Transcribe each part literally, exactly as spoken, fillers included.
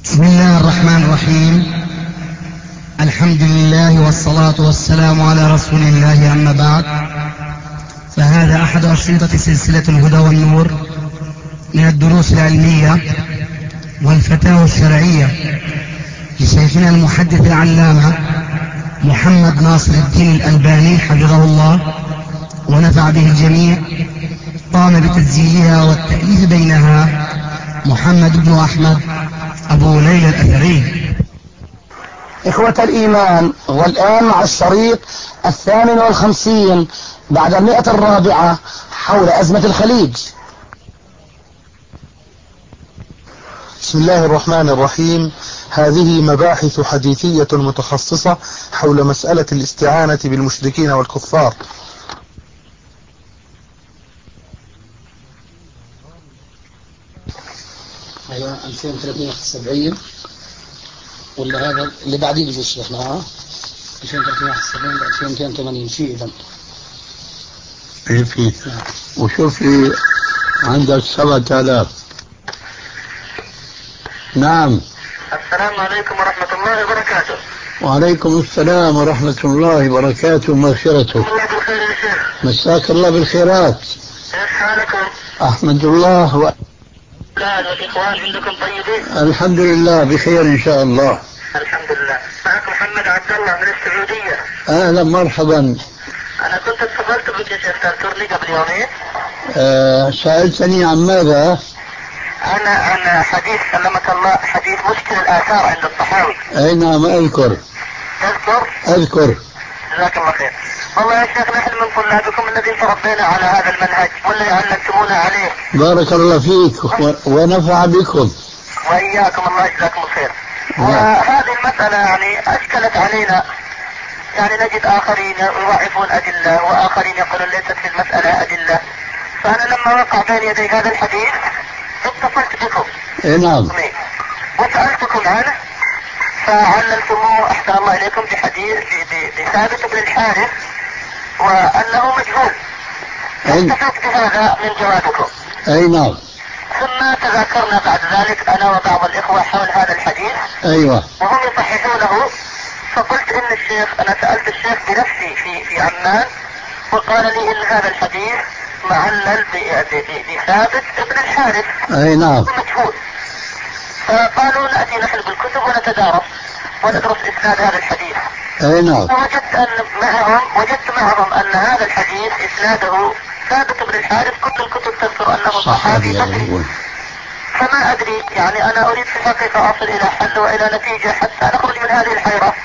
بسم الله الرحمن الرحيم. الحمد لله والصلاة والسلام على رسول الله، أما بعد، فهذا أحد أشرطة سلسلة الهدى والنور من الدروس العلمية والفتاوى الشرعية لشيخنا المحدث العلامة محمد ناصر الدين الألباني حفظه الله ونفع به الجميع. قام بتسجيلها والتأليف بينها محمد بن أحمد أبو ليلى الأثري. إخوة الإيمان، والآن مع الشريط الثامن والخمسين بعد المئة الرابعة حول أزمة الخليج. بسم الله الرحمن الرحيم. هذه مباحث حديثية متخصصة حول مسألة الاستعانة بالمشركين والكفار. أيوة ألفين وثلاثمئة وواحد وسبعين ولا هذا اللي بعدين بيجي الشيخ معاه ألفين وثلاثمئة وواحد وسبعين ل ألفين ومئتين وثمانين في إذا ايه في وشوف لي عندك سبعة آلاف. نعم. السلام عليكم ورحمة الله وبركاته. وعليكم السلام ورحمة الله وبركاته ومغفرته. الله بالخير يا شيخ. مساك الله بالخيرات. كيف حالكم؟ أحمد الله و... لا الإخوان عندكم طيبين؟ الحمد لله بخير إن شاء الله. الحمد لله. معك محمد عبد الله من السعودية. أهلا مرحبا. أنا كنت اتصلت بك يا شيخ تذكرني قبل يومين. أه سألتني عن ماذا؟ أنا عن حديث سلمك الله، حديث مشكل الآثار عند الطحاوي. أي نعم أذكر. تذكر؟ أذكر. جزاك الله خير. والله يا شيخ نحن من طلابكم الذين تربينا على هذا المنهج والذي علمتمونا عليه. بارك الله فيك و... ونفع بكم. وإياكم، الله يجزاكم الخير. وهذه المسألة يعني أشكلت علينا، يعني نجد آخرين يضعفون أدلة وآخرين يقولون ليست في المسألة أدلة. فأنا لما وقع بين يدي هذا الحديث اتصلت بكم. إيه نعم. وسألتكم عنه فعللتموه أحسن الله إليكم بحديث بثابت بن الحارث وأنه مجهول. استفدت بهذا من جوابكم. أي نعم. ثم تذاكرنا بعد ذلك أنا وبعض الإخوة حول هذا الحديث. أيوة. وهم يصححونه. فقلت إن الشيخ، أنا سألت الشيخ بنفسي في في عمان وقال لي إن هذا الحديث معلل بثابت ابن الحارث. أي نعم. مجهول. فقالوا نأتي نحن بالكتب ونتدارس وندرس إسناد هذا الحديث. أي نعم. فوجدت أن معهم وجدت معهم أن هذا الحديث إسناده ثابت بن الحارث، كل الكتب تذكر أنه صحابي بكري. فما أدري، يعني أنا أريد في الحقيقة أصل إلى حل وإلى نتيجة حتى نخرج من هذه الحيرة.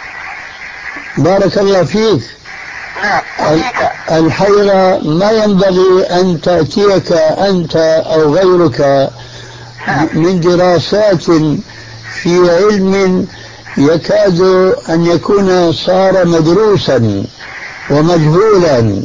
بارك الله فيك. نعم. وفيك. الحيرة ما ينبغي أن تأتيك أنت أو غيرك من دراسات في علم يكاد أن يكون صار مدروسا ومجهولا،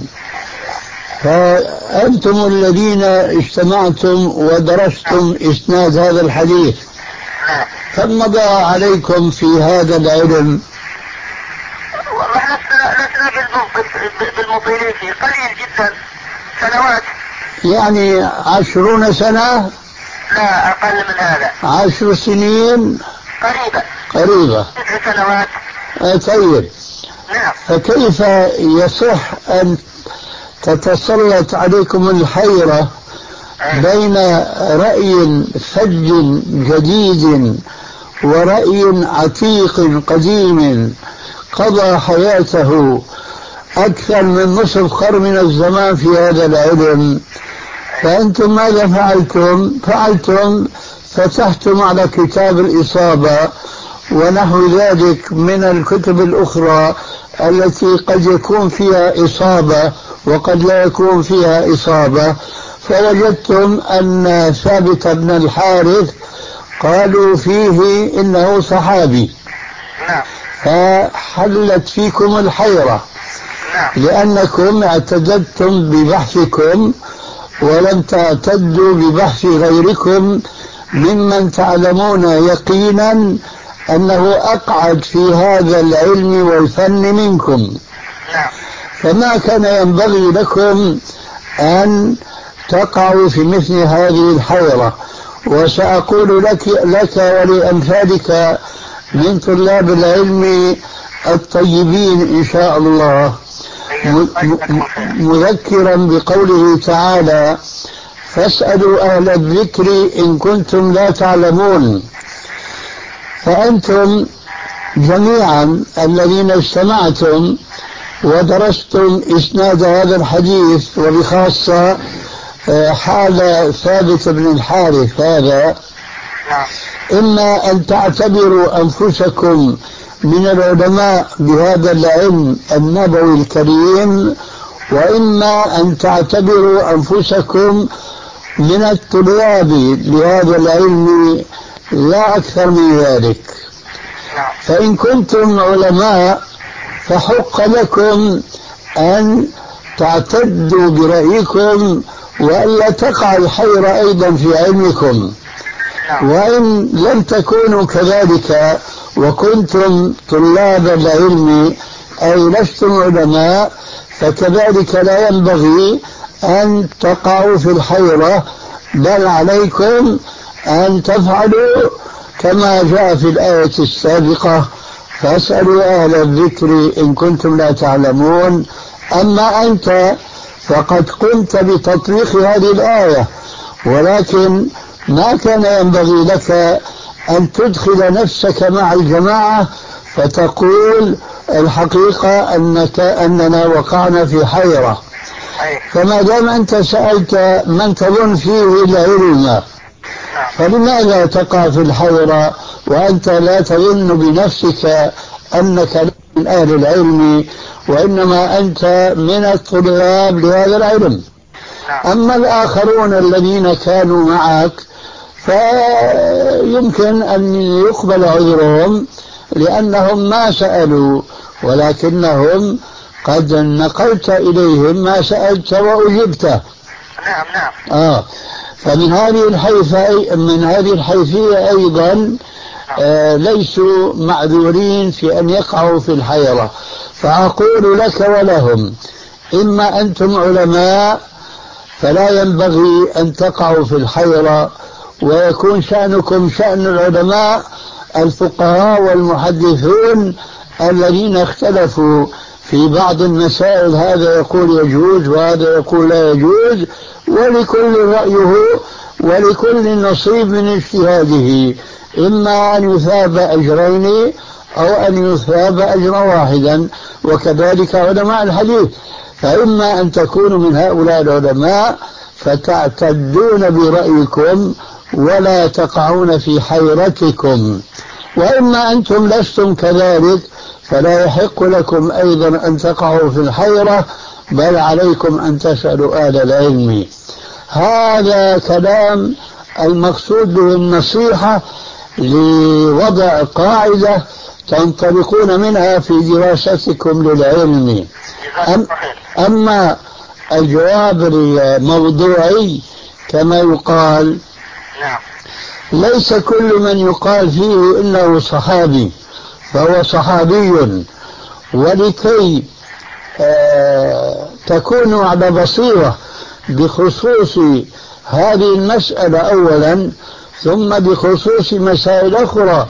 فأنتم الذين اجتمعتم ودرستم إسناد هذا الحديث، كم مضى عليكم في هذا العلم؟ والله لسنا بالمطيلين فيه، قليل جدا، سنوات. يعني عشرون سنة؟ لا أقل من هذا. عشر سنين؟ قريبا. قريبة. تسع سنوات. آه طيب. نعم. فكيف يصح أن تتسلط عليكم الحيرة بين رأي فج جديد ورأي عتيق قديم قضى حياته أكثر من نصف قرن من الزمان في هذا العلم؟ فأنتم ماذا فعلتم؟ فعلتم فتحتم على كتاب الإصابة ونحو ذلك من الكتب الأخرى التي قد يكون فيها إصابة وقد لا يكون فيها إصابة، فوجدتم أن ثابت بن الحارث قالوا فيه إنه صحابي. نعم. فحلت فيكم الحيرة. نعم. لأنكم اعتددتم ببحثكم ولم تعتدوا ببحث غيركم ممن تعلمون يقينا أنه أقعد في هذا العلم والفن منكم. نعم. فما كان ينبغي لكم أن تقعوا في مثل هذه الحيرة، وسأقول لك, لك ولأمثالك من طلاب العلم الطيبين إن شاء الله، مذكرا بقوله تعالى: فاسألوا أهل الذكر إن كنتم لا تعلمون. فأنتم جميعا الذين استمعتم ودرستم إسناد هذا الحديث، وبخاصة حال ثابت بن الحارث هذا، إما أن تعتبروا أنفسكم من العلماء بهذا العلم النبوي الكريم، وإما أن تعتبروا أنفسكم من الطلاب لهذا العلم لا أكثر من ذلك. فإن كنتم علماء فحق لكم أن تعتدوا برأيكم وألا تقع الحيرة أيضا في علمكم. وإن لم تكونوا كذلك وكنتم طلاب العلم أي لستم علماء، فكذلك لا ينبغي أن تقعوا في الحيرة، بل عليكم أن تفعلوا كما جاء في الآية السابقة: فاسألوا أهل الذكر إن كنتم لا تعلمون. أما أنت فقد قمت بتطبيق هذه الآية، ولكن ما كان ينبغي لك أن تدخل نفسك مع الجماعة فتقول الحقيقة أنك أننا وقعنا في حيرة. فما دام أنت سألت من تظن فيه العلم، فلماذا تقع في الحيرة وأنت لا تظن بنفسك أنك من أهل العلم، وإنما أنت من الطلاب لهذا العلم؟ أما الآخرون الذين كانوا معك فيمكن أن يقبل عذرهم لأنهم ما سألوا، ولكنهم قد نقلت إليهم ما سألت وأجبته. نعم نعم. آه فمن هذه الحيثية من هذه الحيثية أيضا آه ليسوا معذورين في أن يقعوا في الحيرة. فأقول لك ولهم: إما أنتم علماء فلا ينبغي أن تقعوا في الحيرة، ويكون شأنكم شأن العلماء الفقهاء والمحدثون الذين اختلفوا في بعض المسائل، هذا يقول يجوز وهذا يقول لا يجوز، ولكل رأيه ولكل نصيب من اجتهاده، إما أن يثاب أجرين أو أن يثاب أجرا واحدا. وكذلك علماء الحديث، فإما أن تكونوا من هؤلاء العلماء فتعتدون برأيكم ولا تقعون في حيرتكم، وإما أنتم لستم كذلك فلا يحق لكم أيضا أن تقعوا في الحيرة، بل عليكم أن تسألوا أهل العلم. هذا كلام المقصود به النصيحة لوضع قاعدة تنطلقون منها في دراستكم للعلم. أم أما الجواب الموضوعي كما يقال، ليس كل من يقال فيه إنه صحابي فهو صحابي. ولكي آه تكونوا على بصيرة بخصوص هذه المسألة أولا، ثم بخصوص مسائل أخرى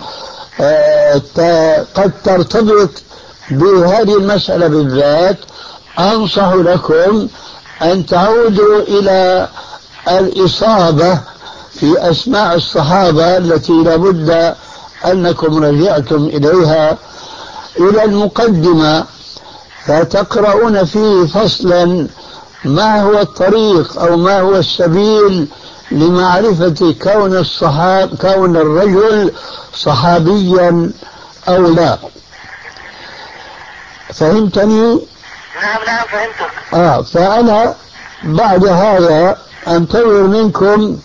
آه قد ترتبط بهذه المسألة بالذات، أنصح لكم أن تعودوا إلى الإصابة في أسماء الصحابة التي لابد أنكم رجعتم إليها، إلى المقدمة، فتقرؤون فيه فصلا ما هو الطريق أو ما هو السبيل لمعرفة كون الصحاب كون الرجل صحابيا أو لا. فهمتني؟ نعم نعم فهمتك. آه فأنا بعد هذا أنتظر منكم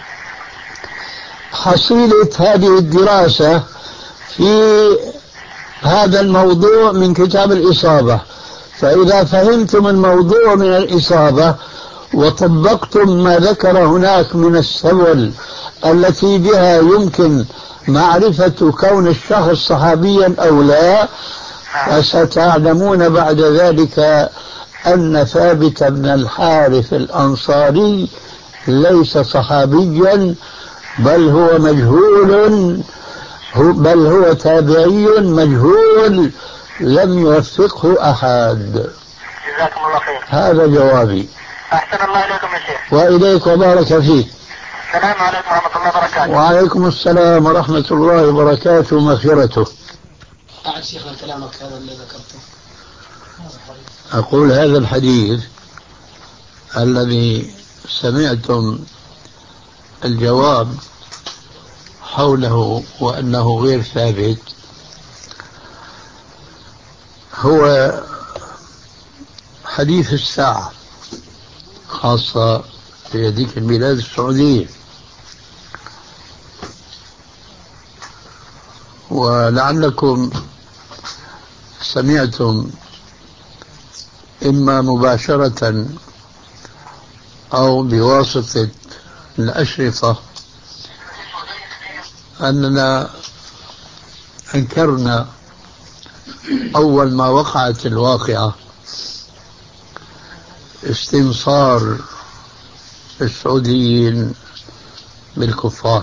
حصيلة هذه الدراسة في هذا الموضوع من كتاب الإصابة. فإذا فهمتم الموضوع من الإصابة وطبقتم ما ذكر هناك من السبل التي بها يمكن معرفة كون الشخص صحابيا أو لا، فستعلمون بعد ذلك أن ثابت بن الحارث الأنصاري ليس صحابيا، بل هو مجهول، هو بل هو تابعي مجهول لم يوفقه أحد. جزاكم الله خير. هذا جوابي. أحسن الله إليكم يا شيخ. وإليك وبارك فيك. السلام عليكم ورحمة الله وبركاته. وعليكم السلام ورحمة الله وبركاته ومغفرته. أعد شيخنا كلامك هذا اللي ذكرته. أقول هذا الحديث الذي سمعتم الجواب حوله وأنه غير ثابت هو حديث الساعة، خاصة في هذيك البلاد السعودية. ولعلكم سمعتم إما مباشرة أو بواسطة الأشرطة أننا أنكرنا أول ما وقعت الواقعة استنصار السعوديين بالكفار،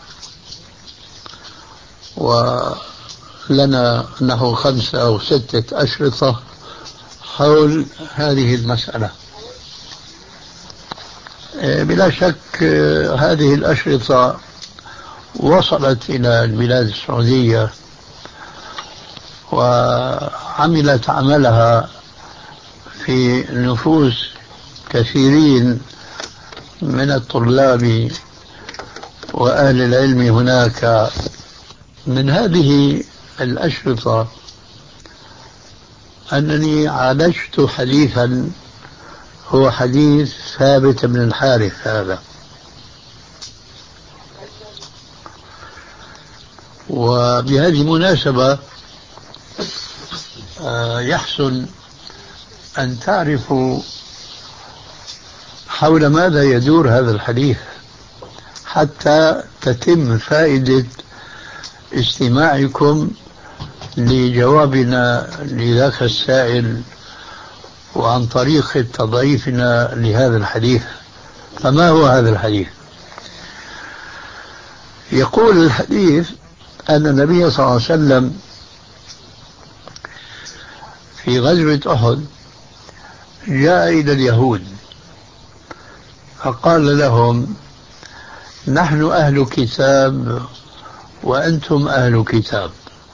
ولنا نحو خمسة أو ستة أشرطة حول هذه المسألة. بلا شك هذه الأشرطة وصلت إلى البلاد السعودية وعملت عملها في نفوس كثيرين من الطلاب وأهل العلم هناك. من هذه الأشرطة أنني عالجت حديثا هو حديث ثابت بن الحارث هذا، وبهذه المناسبة يحسن أن تعرفوا حول ماذا يدور هذا الحديث حتى تتم فائدة استماعكم لجوابنا لذاك السائل وعن طريق تضعيفنا لهذا الحديث. فما هو هذا الحديث؟ يقول الحديث أن النبي صلى الله عليه وسلم في غزوة أحد جاء إلى اليهود فقال لهم: نحن أهل كتاب وأنتم أهل كتاب،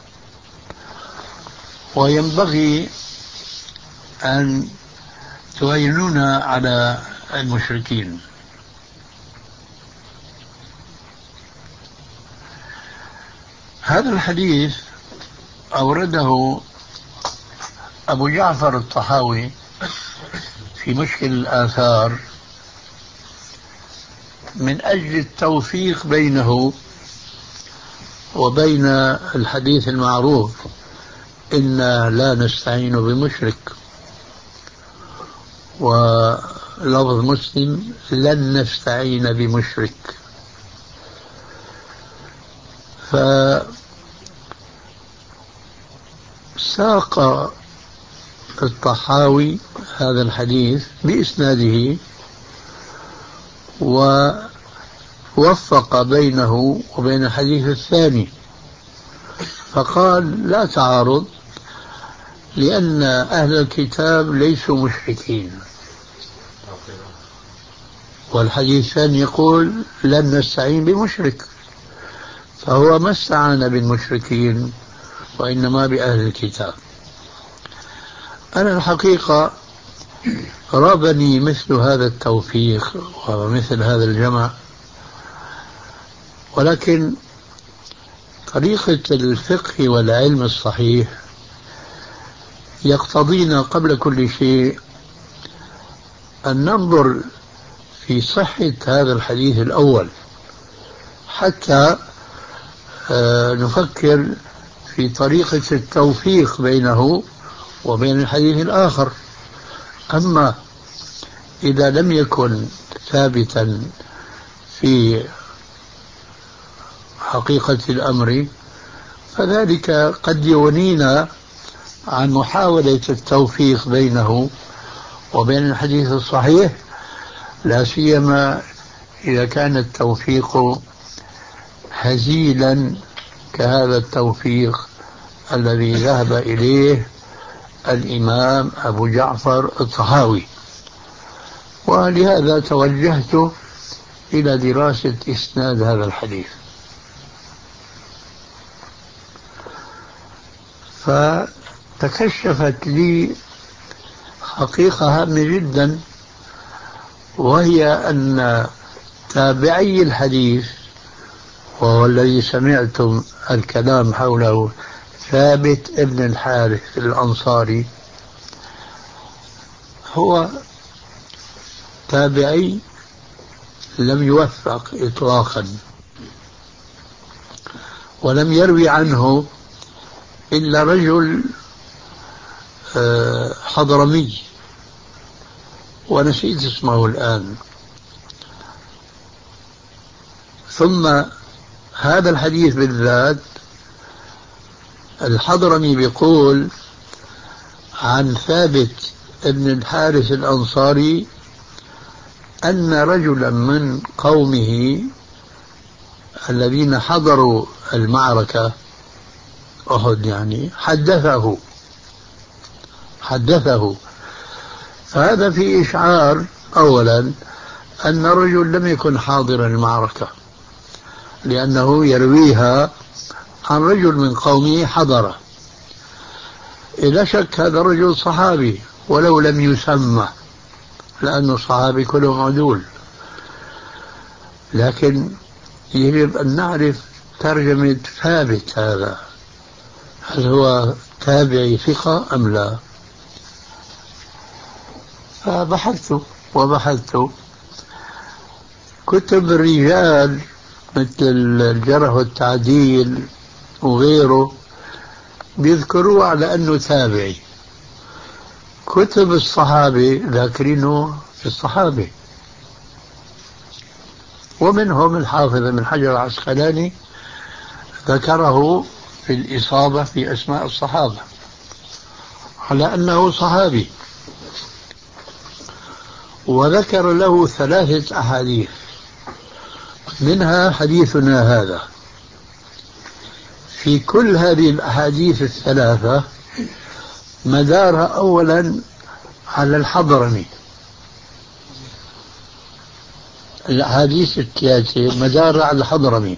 وينبغي أن تعينونا على المشركين. هذا الحديث أورده أبو جعفر الطحاوي في مشكل الآثار من أجل التوفيق بينه وبين الحديث المعروف: إنا لا نستعين بمشرك، ولفظ مسلم: لن نستعين بمشرك. فساق الطحاوي هذا الحديث بإسناده ووفق بينه وبين الحديث الثاني، فقال: لا تعارض، لأن أهل الكتاب ليسوا مشركين، والحديث الثاني يقول: لن نستعين بمشرك، فهو ما استعان بالمشركين وإنما بأهل الكتاب. أنا الحقيقة رابني مثل هذا التوفيق ومثل هذا الجمع، ولكن طريقة الفقه والعلم الصحيح يقتضينا قبل كل شيء أن ننظر في صحة هذا الحديث الأول حتى نفكر في طريقة التوفيق بينه وبين الحديث الآخر. أما إذا لم يكن ثابتا في حقيقة الأمر فذلك قد يغنينا عن محاولة التوفيق بينه وبين الحديث الصحيح، لا سيما إذا كان التوفيق هزيلا كهذا التوفيق الذي ذهب إليه الإمام أبو جعفر الطحاوي. ولهذا توجهت إلى دراسة إسناد هذا الحديث، فتكشفت لي حقيقة هامة جدا، وهي أن تابعي الحديث، وهو الذي سمعتم الكلام حوله، ثابت ابن الحارث الأنصاري، هو تابعي لم يوثق إطلاقا، ولم يروي عنه إلا رجل حضرمي ونسيت اسمه الآن. ثم هذا الحديث بالذات الحضرمي بيقول عن ثابت ابن الحارث الأنصاري أن رجلا من قومه الذين حضروا المعركة أحد يعني حدثه حدثه فهذا في إشعار أولا أن رجل لم يكن حاضر المعركة، لأنه يرويها عن رجل من قومه حضره. إلا شك هذا رجل صحابي ولو لم يسمى، لأنه صحابي كلهم عدول، لكن يجب أن نعرف ترجمة ثابت هذا، هل هو تابعي ثقة أم لا؟ فبحثت وبحثت كتب الرجال مثل الجرح والتعديل وغيره بيذكروا على أنه تابعي. كتب الصحابة ذاكرينه في الصحابة، ومنهم الحافظ ابن حجر العسقلاني ذكره في الإصابة في أسماء الصحابة على أنه صحابي، وذكر له ثلاثة أحاديث، منها حديثنا هذا. في كل هذه الأحاديث الثلاثة مدارها أولا على الحضرمي، الأحاديث الثلاثة مدارها على الحضرمي،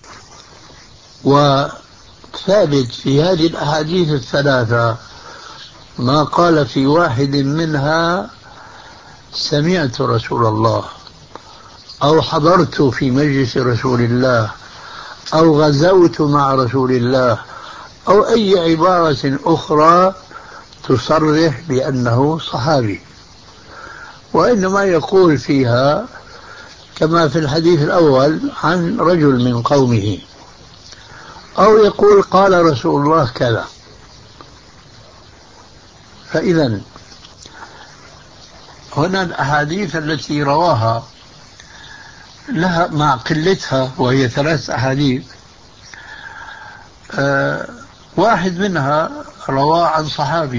وثابت في هذه الأحاديث الثلاثة ما قال في واحد منها سمعت رسول الله، أو حضرت في مجلس رسول الله، أو غزوت مع رسول الله، أو أي عبارة أخرى تصرح بأنه صحابي، وإنما يقول فيها كما في الحديث الأول عن رجل من قومه، أو يقول قال رسول الله كذا. فإذا هنا الأحاديث التي رواها لها مع قلتها، وهي ثلاث أحاديث، أه واحد منها رواه عن صحابي،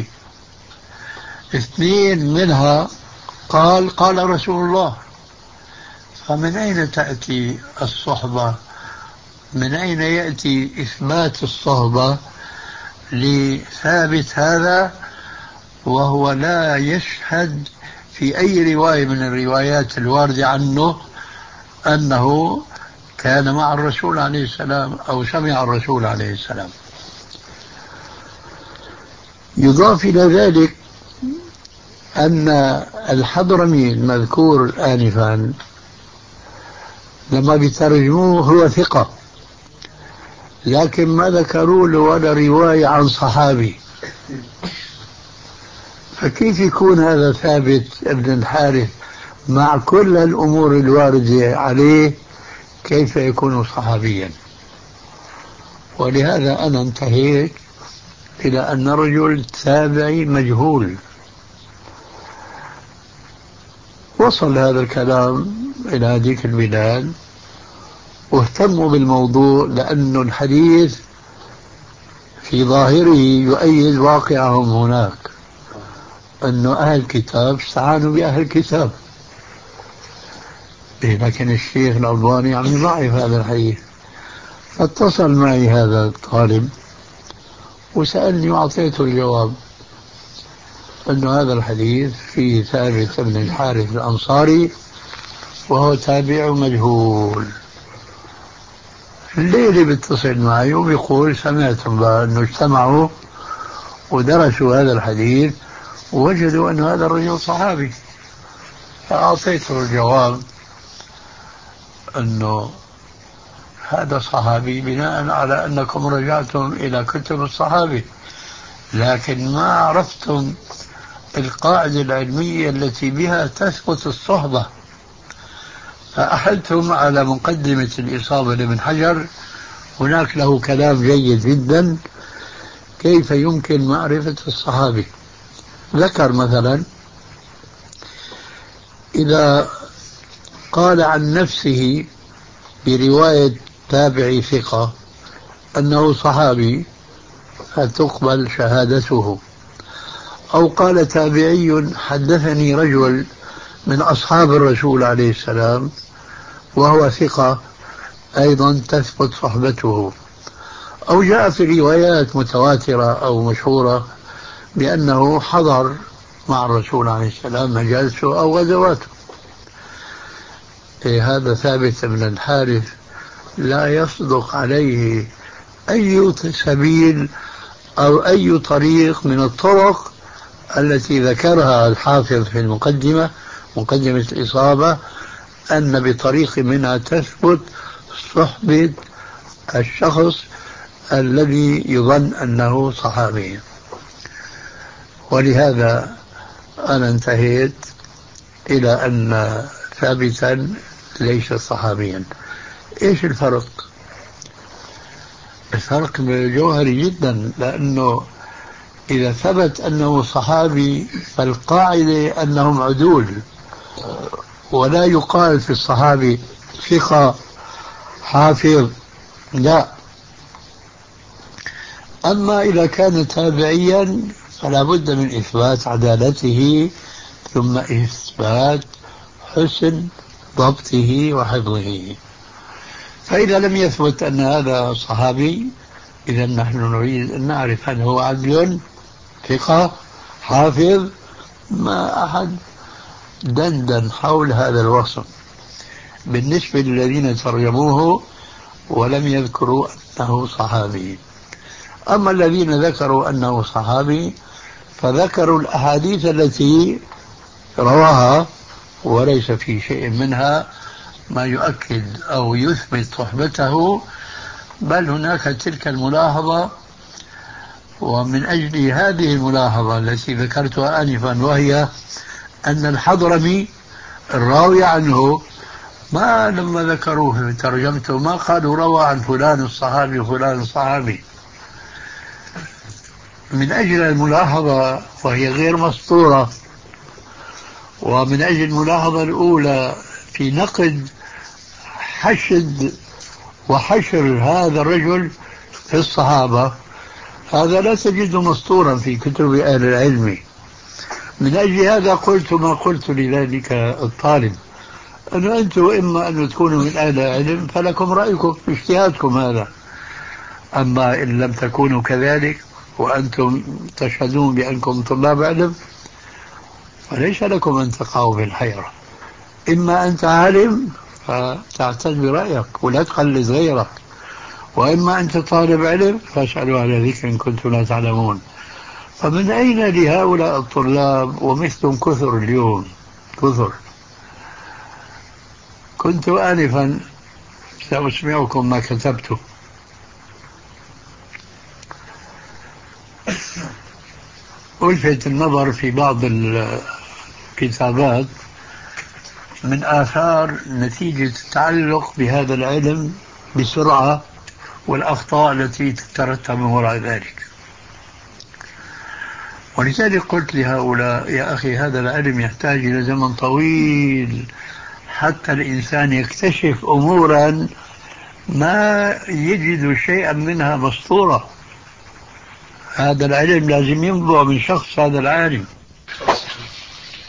اثنين منها قال قال رسول الله. فمن أين تأتي الصحبة؟ من أين يأتي إثبات الصحبة لثابت هذا وهو لا يشهد في أي رواية من الروايات الواردة عنه أنه كان مع الرسول عليه السلام أو سمع الرسول عليه السلام؟ يضاف إلى ذلك أن الحضرمي المذكور آنفا لما بيترجموه هو ثقة، لكن ما ذكروا له ولا رواية عن صحابي، فكيف يكون هذا ثابت ابن الحارث مع كل الأمور الواردة عليه كيف يكون صحابيا؟ ولهذا أنا انتهيت إلى أن رجل تابعي مجهول. وصل هذا الكلام إلى هذه البلاد واهتموا بالموضوع، لأن الحديث في ظاهره يؤيد واقعهم هناك، أن أهل الكتاب استعانوا بأهل الكتاب، لكن الشيخ الألباني عم يضعف هذا الحديث فاتصل معي هذا الطالب وسألني وأعطيته الجواب أن هذا الحديث فيه ثابت بن الحارث الأنصاري وهو تابع مجهول. الليلة بيتصل معي وبيقول سمعتم أنه اجتمعوا ودرسوا هذا الحديث ووجدوا أن هذا الرجل صحابي. فأعطيته الجواب أنه هذا صحابي بناء على أنكم رجعتم إلى كتب الصحابي، لكن ما عرفتم القاعدة العلمية التي بها تثبت الصحبة. فأحلتم على مقدمة الإصابة لابن حجر، هناك له كلام جيد جدا كيف يمكن معرفة الصحابي. ذكر مثلا إذا قال عن نفسه برواية تابعي ثقة أنه صحابي فتقبل شهادته، أو قال تابعي حدثني رجل من أصحاب الرسول عليه السلام وهو ثقة أيضا تثبت صحبته، أو جاء في روايات متواترة أو مشهورة بأنه حضر مع الرسول عليه السلام مجالسه أو غزواته. إيه هذا ثابت بن الحارث لا يصدق عليه أي سبيل أو أي طريق من الطرق التي ذكرها الحافظ في المقدمة مقدمة الإصابة أن بطريق منها تثبت صحبة الشخص الذي يظن أنه صحابي. ولهذا أنا انتهيت إلى أن ثابتا ليس صحابيا. إيش الفرق؟ الفرق جوهري جدا، لأنه إذا ثبت أنه صحابي فالقاعدة أنهم عدول، ولا يقال في الصحابي ثقة حافظ، لا. أما إذا كان تابعيا فلا بد من إثبات عدالته ثم إثبات حسن ضبطه وحفظه. فإذا لم يثبت أن هذا صحابي إذا نحن نريد أن نعرف هل هو عدل ثقة حافظ. ما أحد دندن حول هذا الوصف بالنسبة للذين ترجموه ولم يذكروا أنه صحابي. أما الذين ذكروا أنه صحابي فذكروا الأحاديث التي رواها وليس في شيء منها ما يؤكد أو يثبت صحبته، بل هناك تلك الملاحظة. ومن أجل هذه الملاحظة التي ذكرتها آنفا، وهي أن الحضرمي الراوي عنه ما لما ذكروه في ترجمته ما قالوا روى عن فلان الصحابي وفلان الصحابي. من أجل الملاحظة وهي غير مسطورة، ومن أجل الملاحظة الأولى في نقد حشد وحشر هذا الرجل في الصحابة، هذا لا تجده مسطورا في كتب أهل العلم. من أجل هذا قلت ما قلت لذلك الطالب، أنه أنتم إما أن تكونوا من أهل العلم فلكم رأيكم في اجتهادكم هذا، أما إن لم تكونوا كذلك وأنتم تشهدون بأنكم طلاب علم فليس لكم أن تقعوا في الحيرة. إما أنت عالم فتعتد برأيك ولا تقلد غيرك، وإما أنت طالب علم فاسألوا على ذكر إن كنتم لا تعلمون. فمن أين لهؤلاء الطلاب ومثلهم كثر اليوم كثر. كنت آنفا سأسمعكم ما كتبته. ألفت النظر في بعض الكتابات من آثار نتيجة التعلق بهذا العلم بسرعة والأخطاء التي تترتب وراء ذلك. ولذلك قلت لهؤلاء يا أخي هذا العلم يحتاج إلى زمن طويل حتى الإنسان يكتشف أمورا ما يجد شيئا منها مسطورة. هذا العلم لازم ينبع من شخص هذا العالم.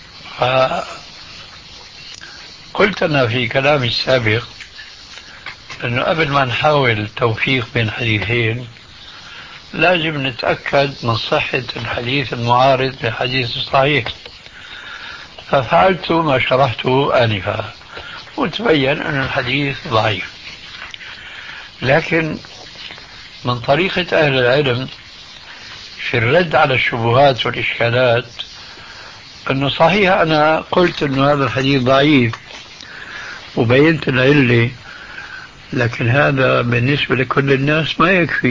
قلت أنا في كلامي السابق أنه قبل ما نحاول التوفيق بين حديثين لازم نتأكد من صحة الحديث المعارض للحديث الصحيح، ففعلت ما شرحته آنفا وتبين أن الحديث ضعيف. لكن من طريقة أهل العلم في الرد على الشبهات والإشكالات أنه صحيح أنا قلت أنه هذا الحديث ضعيف وبينت العلة، لكن هذا بالنسبة لكل الناس ما يكفي،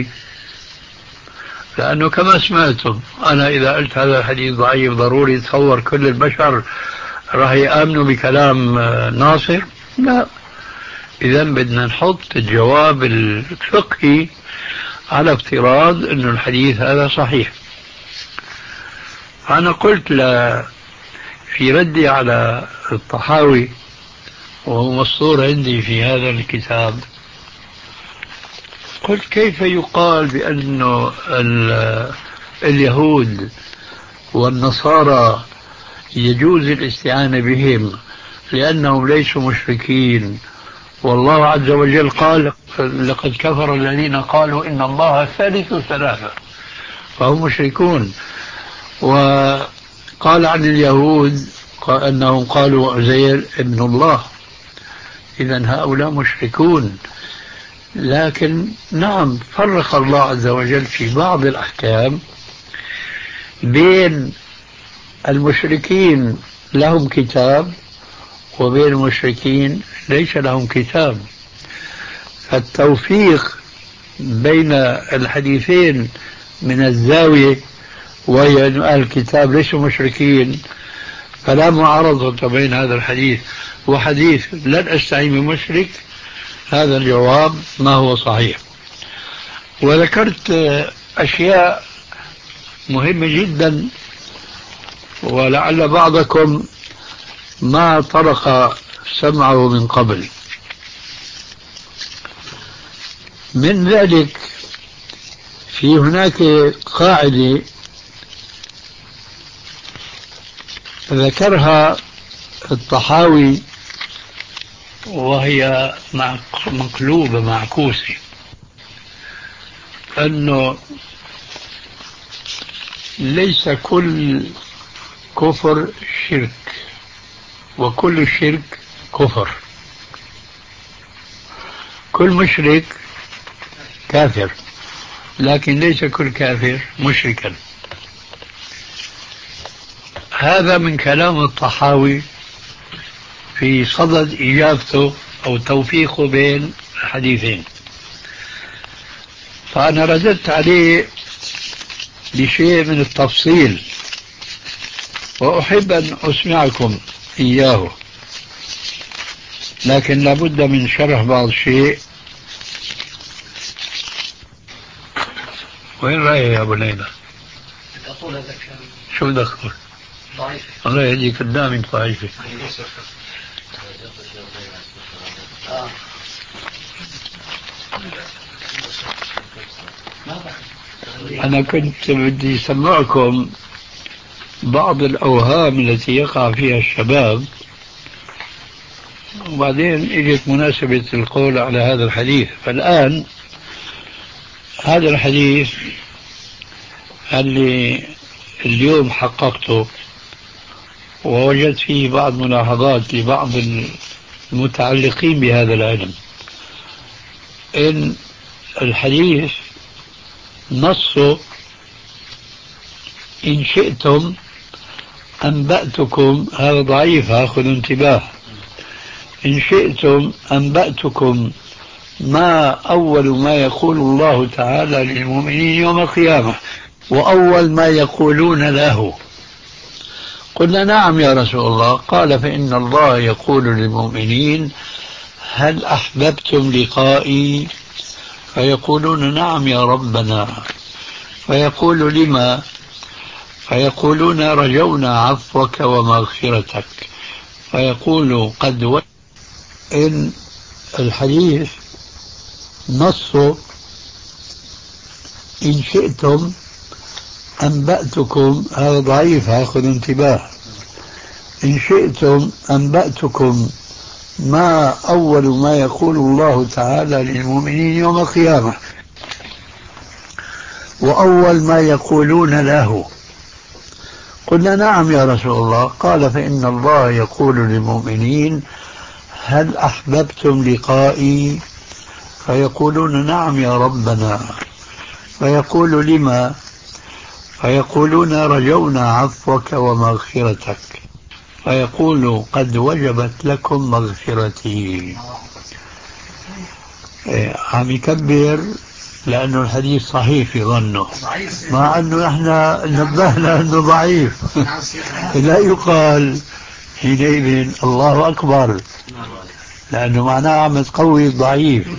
لأنه كما سمعتم أنا إذا قلت هذا الحديث ضعيف ضروري تصور كل البشر راح يآمنوا بكلام ناصر؟ لا. إذا بدنا نحط الجواب الفقهي على افتراض أن الحديث هذا صحيح. أنا قلت ل في ردي على الطحاوي وهو مسطور عندي في هذا الكتاب، قلت كيف يقال بأن اليهود والنصارى يجوز الاستعانة بهم لأنهم ليسوا مشركين، والله عز وجل قال لقد كفر الذين قالوا إن الله ثالث ثلاثة، فهم مشركون. وقال عن اليهود أنهم قالوا عزير ابن الله، إذن هؤلاء مشركون. لكن نعم فرق الله عز وجل في بعض الأحكام بين المشركين لهم كتاب وبين المشركين ليس لهم كتاب. فالتوفيق بين الحديثين من الزاوية وهي أن أهل الكتاب ليسوا مشركين، فلا معارضة بين هذا الحديث وحديث لن أستعين بمشرك، هذا الجواب ما هو صحيح. وذكرت أشياء مهمة جدا ولعل بعضكم ما طرق سمعه من قبل. من ذلك في هناك قاعدة ذكرها الطحاوي وهي مقلوبة معكوسة، أنه ليس كل كفر شرك وكل شرك كفر. كل مشرك كافر لكن ليس كل كافر مشركا. هذا من كلام الطحاوي في صدد إجابته أو توفيقه بين الحديثين، فأنا رددت عليه بشيء من التفصيل وأحب أن أسمعكم إياه، لكن لابد من شرح بعض الشيء. وين رأيه يا أبو ليلى؟ شو دخل؟ الله يهديك قدامي ضعيفة. أنا كنت بدي أسمعكم بعض الأوهام التي يقع فيها الشباب، وبعدين إجت مناسبة القول على هذا الحديث. فالآن هذا الحديث اللي اليوم حققته ووجدت فيه بعض ملاحظات لبعض المتعلقين بهذا العلم، إن الحديث نصه إن شئتم أنبأتكم، هذا ضعيف خذوا انتباه، إن شئتم أنبأتكم ما أول ما يقول الله تعالى للمؤمنين يوم القيامة وأول ما يقولون له. قلنا نعم يا رسول الله. قال فإن الله يقول للمؤمنين هل أحببتم لقائي؟ فيقولون نعم يا ربنا. فيقول لما؟ فيقولون رجونا عفوك ومغفرتك. فيقول قد و... إن الحديث نصه إن شئتم أنبأتكم، هذا ضعيف خذوا انتباه، إن شئتم أنبأتكم ما أول ما يقول الله تعالى للمؤمنين يوم القيامة، وأول ما يقولون له؟ قلنا نعم يا رسول الله. قال فإن الله يقول للمؤمنين هل أحببتم لقائي؟ فيقولون نعم يا ربنا. فيقول لما؟ فيقولون رجونا عفوك ومغفرتك. فيقول قد وجبت لكم مغفرتي. إيه عم يكبر لأنه الحديث صحيح في ظنه، مع أنه إحنا نبهنا أنه ضعيف. لا يقال حينئذ الله أكبر، لأنه معناه عم تقوي الضعيف.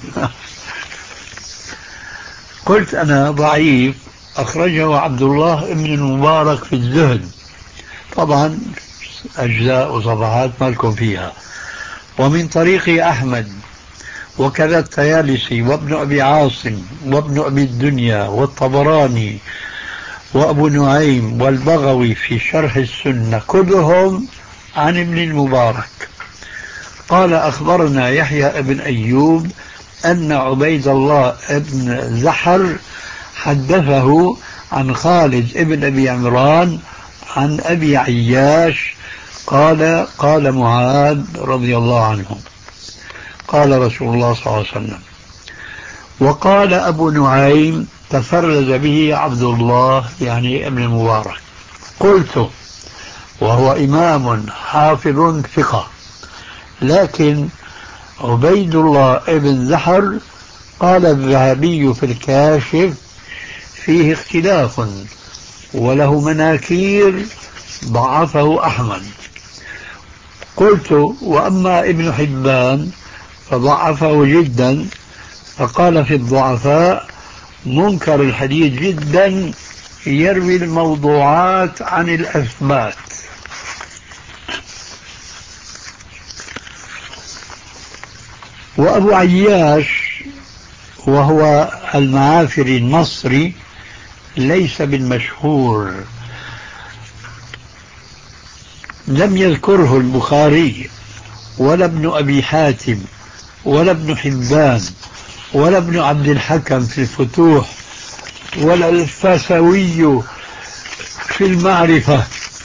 قلت أنا ضعيف أخرجه عبد الله بن المبارك في الزهد، طبعا أجزاء وصفحات ما لكم فيها، ومن طريق أحمد، وكذا الطيالسي وابن أبي عاصم وابن أبي الدنيا والطبراني وأبو نعيم والبغوي في شرح السنة، كلهم عن ابن المبارك. قال أخبرنا يحيى بن أيوب أن عبيد الله بن زحر حدثه عن خالد بن أبي عمران عن أبي عياش قال قال معاذ رضي الله عنه قال رسول الله صلى الله عليه وسلم. وقال أبو نعيم تفرد به عبد الله يعني ابن المبارك. قلت وهو إمام حافظ ثقة، لكن عبيد الله ابن زحر قال الذهبي في الكاشف فيه اختلاف وله مناكير ضعفه أحمد. قلت وأما ابن حبان فضعفه جدا، فقال في الضعفاء منكر الحديث جدا يروي الموضوعات عن الأثبات. وأبو عياش وهو المعافري المصري ليس بالمشهور، لم يذكره البخاري ولا ابن أبي حاتم ولا ابن حبان ولا ابن عبد الحكم في الفتوح ولا الفاسوي في المعرفة.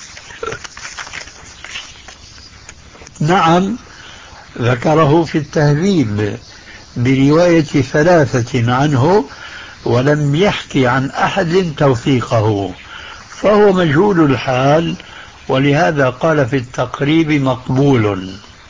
نعم ذكره في التهذيب برواية ثلاثة عنه، ولم يحكي عن أحد توثيقه، فهو مجهول الحال، ولهذا قال في التقريب مقبول،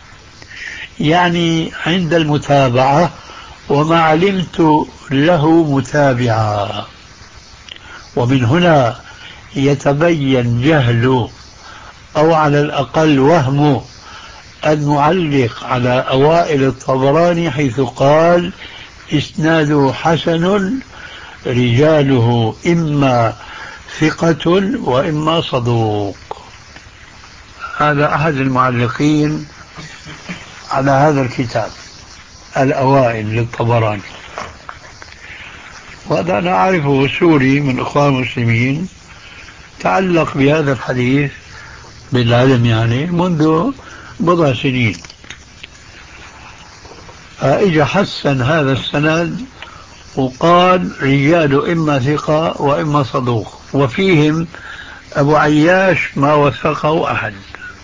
يعني عند المتابعة، وما علمت له متابعا. ومن هنا يتبين جهل أو على الأقل وهم المعلق على أوائل الطبراني حيث قال إسناده حسن رجاله إما ثقة وإما صدوق. هذا أحد المعلقين على هذا الكتاب الأوائل للطبراني، وهذا أنا أعرفه سوري من أخوان المسلمين تعلق بهذا الحديث بالعلم يعني منذ بضع سنين، فإجا حسن هذا السند وقال رجال إما ثقة وإما صدوق، وفيهم أبو عياش ما وثقه أحد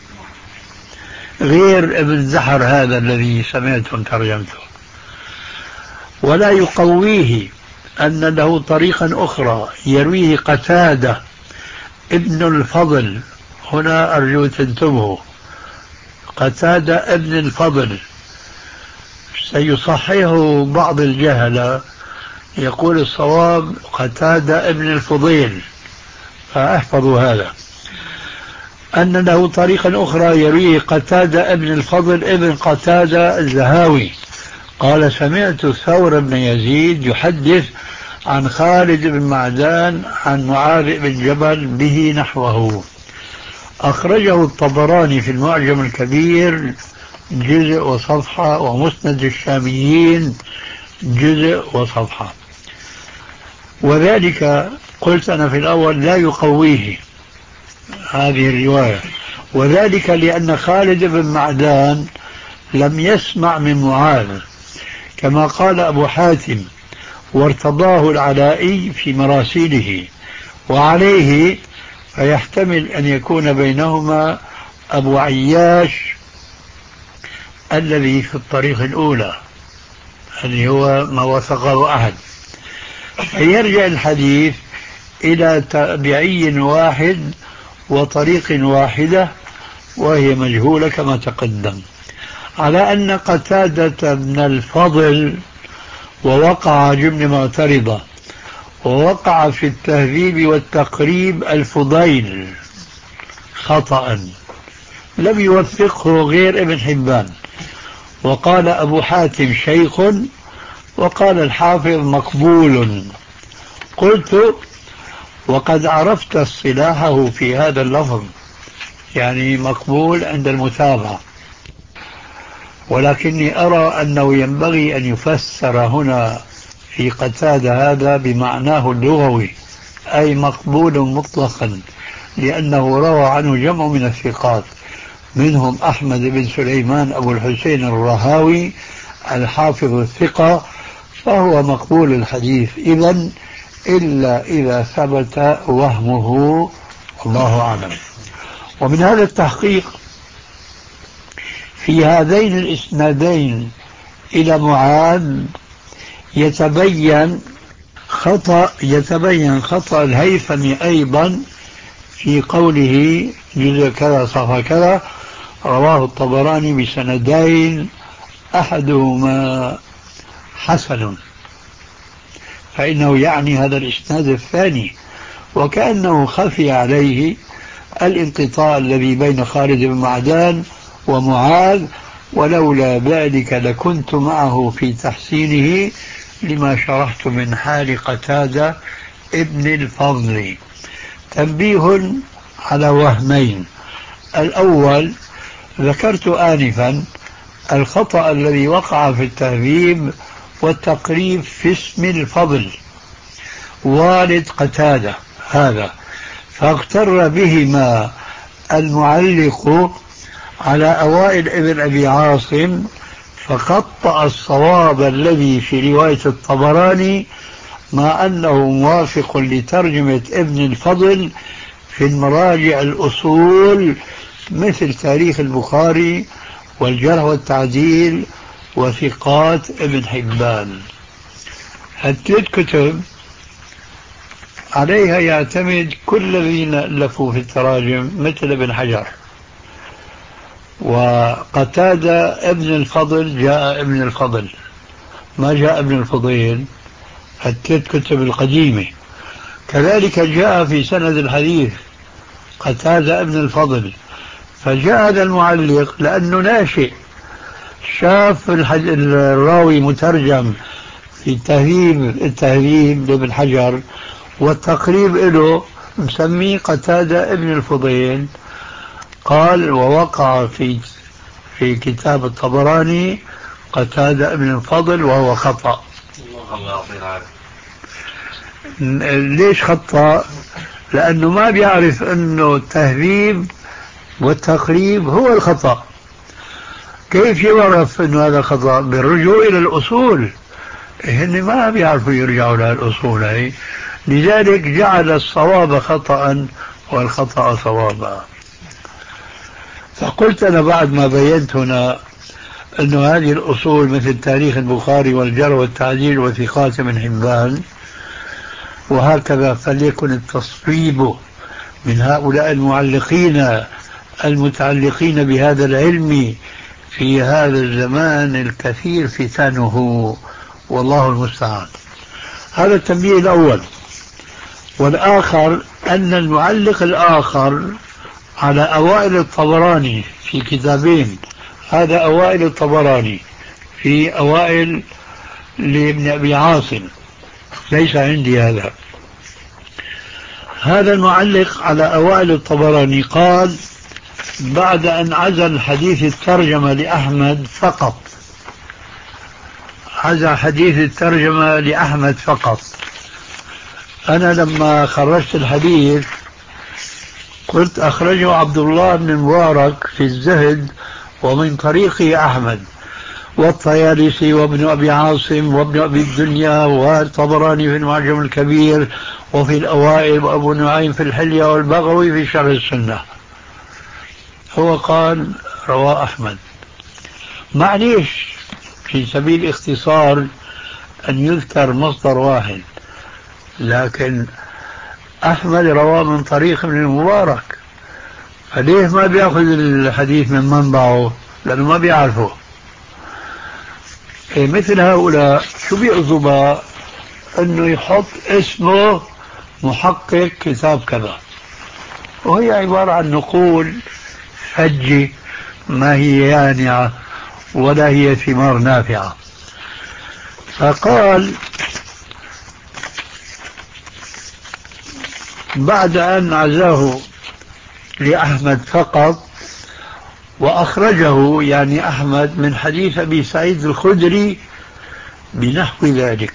غير ابن زحر هذا الذي سمعتم ترجمته. ولا يقويه أن له طريقا أخرى يرويه قتادة ابن الفضل، هنا أرجو تنتبهوا، قتادة ابن الفضل سيصححه بعض الجهلة يقول الصواب قتادة ابن الفضيل، فاحفظوا هذا، أن له طريقا أخرى يرويه قتادة ابن الفضل ابن قتادة الزهاوي قال سمعت ثور بن يزيد يحدث عن خالد بن معدان عن معاذ بن جبل به نحوه. أخرجه الطبراني في المعجم الكبير جزء وصفحة، ومسند الشاميين جزء وصفحة. وذلك قلت أنا في الأول لا يقويه هذه الرواية، وذلك لأن خالد بن معدان لم يسمع من معاذ كما قال أبو حاتم وارتضاه العلائي في مراسيله، وعليه فيحتمل أن يكون بينهما أبو عياش الذي في الطريق الأولى اللي هو ما وثقه أحد، فيرجع الحديث إلى تابعي واحد وطريق واحدة وهي مجهولة كما تقدم، على أن قتادة بن الفضل ووقع جملة معترضة ووقع في التهذيب والتقريب الفضيل خطأ لم يوثقه غير ابن حبان، وقال أبو حاتم شيخ، وقال الحافظ مقبول. قلت وقد عرفت اصطلاحه في هذا اللفظ، يعني مقبول عند المتابعة، ولكني أرى أنه ينبغي أن يفسر هنا في قتادة هذا بمعناه اللغوي، أي مقبول مطلقا، لأنه روى عنه جمع من الثقات، منهم أحمد بن سليمان أبو الحسين الرهاوي الحافظ الثقة، فهو مقبول الحديث إذن، إلا إذا ثبت وهمه، الله أعلم. ومن هذا التحقيق في هذين الإسنادين إلى معاذ يتبين خطأ يتبين خطأ الهيثمي أيضا في قوله جزء كذا صفحة كذا رواه الطبراني بسندين أحدهما حسن، فإنه يعني هذا الإسناد الثاني، وكأنه خفي عليه الانقطاع الذي بين خالد بن معدان ومعاذ، ولولا ذلك لكنت معه في تحسينه لما شرحت من حال قتادة ابن الفضل. تنبيه على وهمين: الأول ذكرت آنفا الخطأ الذي وقع في التهذيب والتقريب في اسم الفضل والد قتادة هذا، فاغتر بهما المعلق على أوائل ابن أبي عاصم، فقطع الصواب الذي في رواية الطبراني، مع أنه موافق لترجمة ابن الفضل في المراجع الأصول مثل تاريخ البخاري والجرح والتعديل وثقات ابن حبان. هالثلاث كتب عليها يعتمد كل الذين ألفوا في التراجم مثل ابن حجر. وقتادة ابن الفضل جاء ابن الفضل، ما جاء ابن الفضيل، الثلاث كتب القديمة. كذلك جاء في سند الحديث قتادة ابن الفضل، فجاء هذا المعلق لأنه ناشئ شاف الراوي مترجم في التهذيب التهذيب لابن حجر والتقريب له مسميه قتادة ابن الفضيل، قال ووقع في في كتاب الطبراني قتادة ابن الفضل وهو خطأ. ليش خطأ؟ لأنه ما بيعرف أنه التهذيب والتقريب هو الخطأ. كيف يعرف أنه هذا خطأ؟ بالرجوع إلى الأصول، هن ما بيعرفوا يرجعوا لها الأصول هي، لذلك جعل الصواب خطأ والخطأ صوابا. فقلت أنا بعد ما بينت هنا أن هذه الأصول مثل تاريخ البخاري والجرح والتعديل وثقات ابن حبان وهكذا، فليكن التصويب من هؤلاء المعلقين المتعلقين بهذا العلم في هذا الزمان الكثير فتنه، والله المستعان. هذا التنبيه الأول. والآخر أن المعلق الآخر على أوائل الطبراني في كتابين، هذا أوائل الطبراني في أوائل لابن أبي عاصم، ليس عندي هذا. هذا المعلق على أوائل الطبراني قال بعد أن عزل حديث الترجمة لأحمد فقط، عزل حديث الترجمة لأحمد فقط. أنا لما خرجت الحديث قلت أخرجه عبد الله بن المبارك في الزهد ومن طريقه أحمد والطيالسي وابن أبي عاصم وابن أبي الدنيا والطبراني في المعجم الكبير وفي الأوائل وأبو نعيم في الحلية والبغوي في شرح السنة. هو قال رواه أحمد. معليش في سبيل الاختصار أن يذكر مصدر واحد، لكن أحمد رواه من طريق ابن المبارك، فليه ما بيأخذ الحديث من منبعه؟ لأنه ما بيعرفه. إيه مثل هؤلاء شو بيعزبها أنه يحط اسمه محقق كتاب كذا، وهي عبارة عن نقول فجة ما هي يانعة ولا هي ثمار نافعة. فقال بعد أن عزاه لأحمد فقط وأخرجه يعني أحمد من حديث أبي سعيد الخدري بنحو ذلك،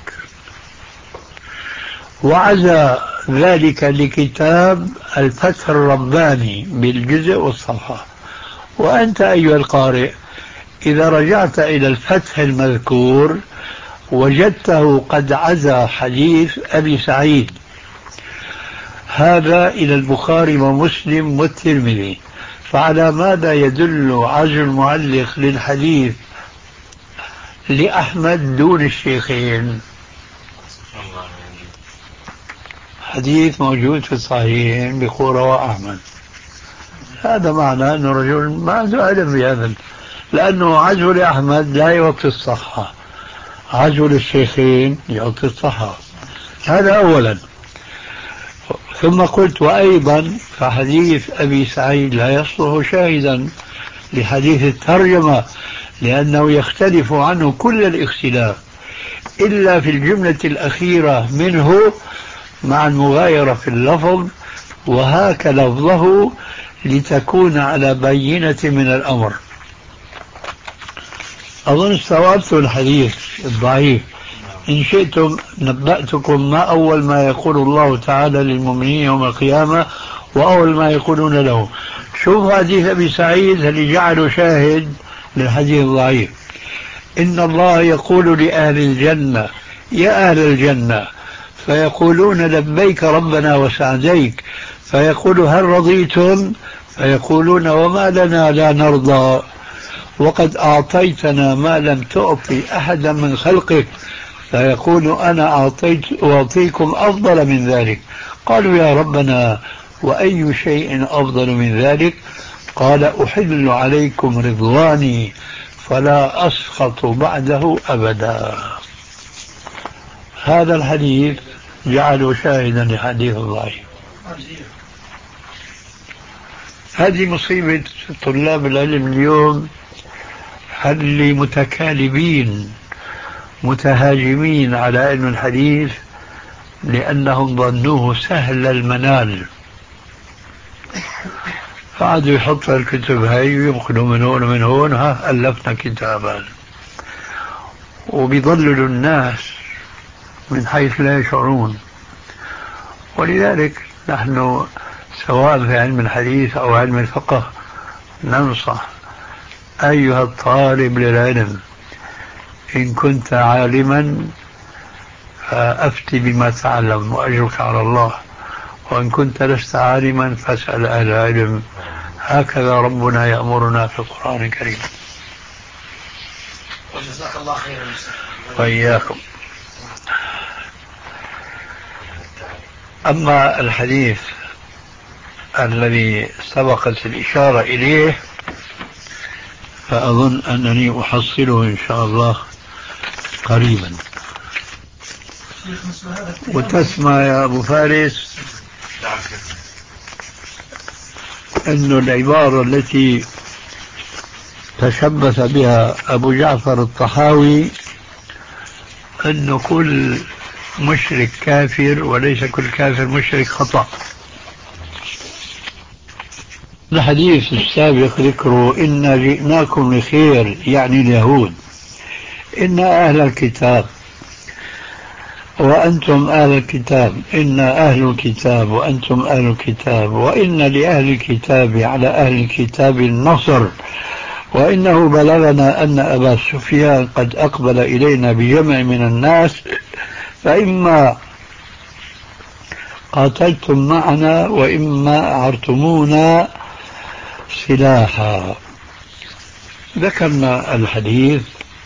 وعزى ذلك لكتاب الفتح الرباني بالجزء والصفحة. وأنت أيها القارئ إذا رجعت إلى الفتح المذكور وجدته قد عزى حديث أبي سعيد هذا إلى البخاري ومسلم والترمذي، فعلى ماذا يدل عزو المعلق للحديث لأحمد دون الشيخين؟ حديث موجود في الصحيحين بقول رواه أحمد، هذا معنى أنه رجل ما عنده علم بهذا، لأنه عزو لأحمد لا يعطي الصحة، عزو للشيخين يعطي الصحة. هذا أولا. ثم قلت وأيضا فحديث أبي سعيد لا يصلح شاهدا لحديث الترجمة، لأنه يختلف عنه كل الاختلاف إلا في الجملة الأخيرة منه مع المغايرة في اللفظ، وهاك لفظه لتكون على بينة من الأمر. أظن استوعبت الحديث الضعيف. إن شئتم نبأتكم ما أول ما يقول الله تعالى للمؤمنين يوم القيامة وأول ما يقولون له. شوف حديث أبي سعيد اللي جعله شاهد للحديث الضعيف. إن الله يقول لأهل الجنة يا أهل الجنة، فيقولون لبيك ربنا وسعديك، فيقول هل رضيتم؟ فيقولون وما لنا لا نرضى وقد أعطيتنا ما لم تعطي أحدا من خلقك، فيقول أنا أعطيت أعطيكم أفضل من ذلك. قالوا يا ربنا وأي شيء أفضل من ذلك؟ قال أحل عليكم رضواني فلا أسخط بعده أبدا. هذا الحديث جعله شاهدا لحديث الضعيف. هذه مصيبة طلاب العلم اليوم، اللي متكالبين متهاجمين على علم الحديث لأنهم ظنوه سهل المنال، فعادوا يحطوا الكتب هاي وينقلوا من هون ومن هون، ها ألفنا كتابا، وبيضللوا الناس من حيث لا يشعرون. ولذلك نحن سواء في علم الحديث أو علم الفقه ننصح أيها الطالب للعلم إن كنت عالما فأفتي بما تعلم وأجرك على الله، وإن كنت لست عالما فاسأل أهل العلم. هكذا ربنا يأمرنا في القرآن الكريم. وجزاك الله خيرا وإياكم. أما الحديث الذي سبقت الإشارة إليه فأظن أنني أحصله إن شاء الله قريبا. وتسمع يا أبو فارس أن العبارة التي تشبث بها أبو جعفر الطحاوي أن كل مشرك كافر وليس كل كافر مشرك خطأ. الحديث السابق ذكره إن جئناكم لخير يعني اليهود، إن أهل الكتاب وأنتم أهل الكتاب، إن أهل الكتاب وأنتم أهل الكتاب، وإن لأهل الكتاب على أهل الكتاب النصر، وإنه بلغنا أن أبا سفيان قد أقبل إلينا بجمع من الناس فإما قاتلتم معنا وإما أعرتمونا سلاحا. ذكرنا الحديث.